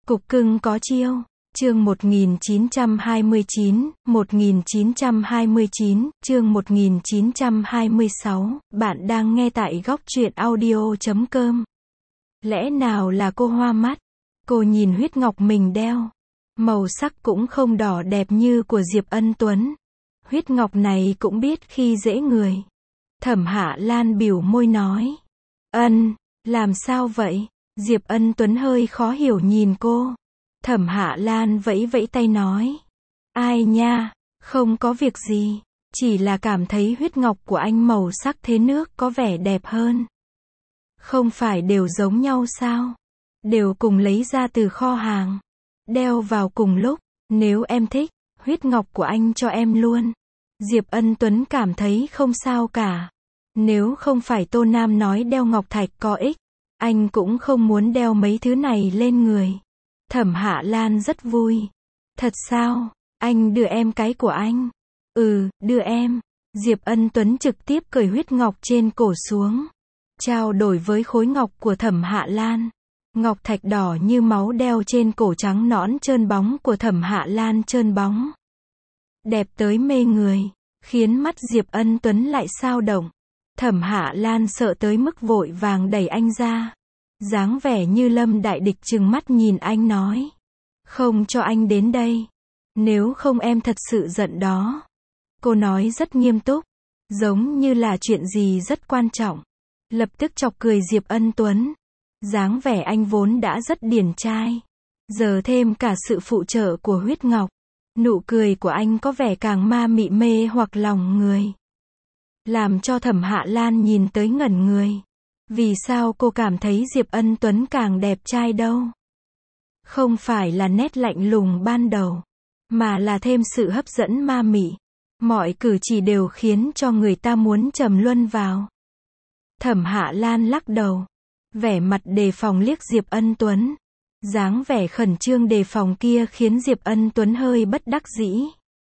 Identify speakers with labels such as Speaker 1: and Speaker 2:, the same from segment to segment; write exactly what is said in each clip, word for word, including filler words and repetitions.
Speaker 1: Cục cưng có chiêu. Chương một nghìn chín trăm hai mươi chín, một nghìn chín trăm hai mươi chín, chương một nghìn chín trăm hai mươi sáu, bạn đang nghe tại góc truyện audio chấm com. Lẽ nào là cô hoa mắt? Cô nhìn huyết ngọc mình đeo. Màu sắc cũng không đỏ đẹp như của Diệp Ân Tuấn. Huyết ngọc này cũng biết khi dễ người. Thẩm Hạ Lan bỉu môi nói. Ân, làm sao vậy? Diệp Ân Tuấn hơi khó hiểu nhìn cô. Thẩm Hạ Lan vẫy vẫy tay nói. Ai nha, không có việc gì. Chỉ là cảm thấy huyết ngọc của anh màu sắc thế nước có vẻ đẹp hơn. Không phải đều giống nhau sao? Đều cùng lấy ra từ kho hàng. Đeo vào cùng lúc. Nếu em thích, huyết ngọc của anh cho em luôn. Diệp Ân Tuấn cảm thấy không sao cả. Nếu không phải Tô Nam nói đeo ngọc thạch có ích, anh cũng không muốn đeo mấy thứ này lên người. Thẩm Hạ Lan rất vui. Thật sao? Anh đưa em cái của anh. Ừ, đưa em. Diệp Ân Tuấn trực tiếp cởi huyết ngọc trên cổ xuống. Trao đổi với khối ngọc của Thẩm Hạ Lan. Ngọc thạch đỏ như máu đeo trên cổ trắng nõn trơn bóng của Thẩm Hạ Lan trơn bóng. Đẹp tới mê người. Khiến mắt Diệp Ân Tuấn lại sao động. Thẩm Hạ Lan sợ tới mức vội vàng đẩy anh ra. Dáng vẻ như lâm đại địch trừng mắt nhìn anh nói. Không cho anh đến đây. Nếu không em thật sự giận đó. Cô nói rất nghiêm túc. Giống như là chuyện gì rất quan trọng. Lập tức chọc cười Diệp Ân Tuấn. Dáng vẻ anh vốn đã rất điển trai. Giờ thêm cả sự phụ trợ của huyết ngọc. Nụ cười của anh có vẻ càng ma mị mê hoặc lòng người. Làm cho Thẩm Hạ Lan nhìn tới ngẩn người. Vì sao cô cảm thấy Diệp Ân Tuấn càng đẹp trai đâu? Không phải là nét lạnh lùng ban đầu, mà là thêm sự hấp dẫn ma mị. Mọi cử chỉ đều khiến cho người ta muốn trầm luân vào. Thẩm Hạ Lan lắc đầu. Vẻ mặt đề phòng liếc Diệp Ân Tuấn. Dáng vẻ khẩn trương đề phòng kia khiến Diệp Ân Tuấn hơi bất đắc dĩ.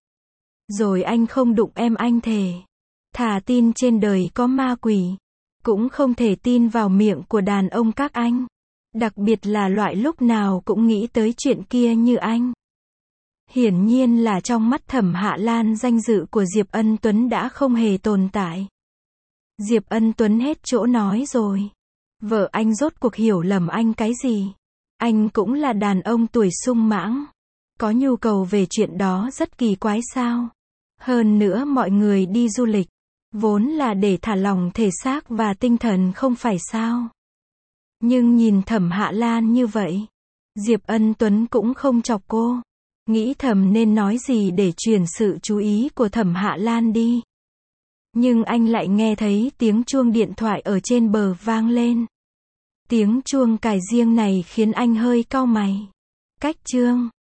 Speaker 1: Rồi anh không đụng em anh thề. Thà tin trên đời có ma quỷ. Cũng không thể tin vào miệng của đàn ông các anh. Đặc biệt là loại lúc nào cũng nghĩ tới chuyện kia như anh. Hiển nhiên là trong mắt Thẩm Hạ Lan danh dự của Diệp Ân Tuấn đã không hề tồn tại. Diệp Ân Tuấn hết chỗ nói rồi. Vợ anh rốt cuộc hiểu lầm anh cái gì? Anh cũng là đàn ông tuổi sung mãng. Có nhu cầu về chuyện đó rất kỳ quái sao? Hơn nữa mọi người đi du lịch. Vốn là để thả lỏng thể xác và tinh thần không phải sao? Nhưng nhìn Thẩm Hạ Lan như vậy, Diệp Ân Tuấn cũng không chọc cô. Nghĩ thầm nên nói gì để chuyển sự chú ý của Thẩm Hạ Lan đi. Nhưng anh lại nghe thấy tiếng chuông điện thoại ở trên bờ vang lên. Tiếng chuông cài riêng này khiến anh hơi cau mày. Cách chương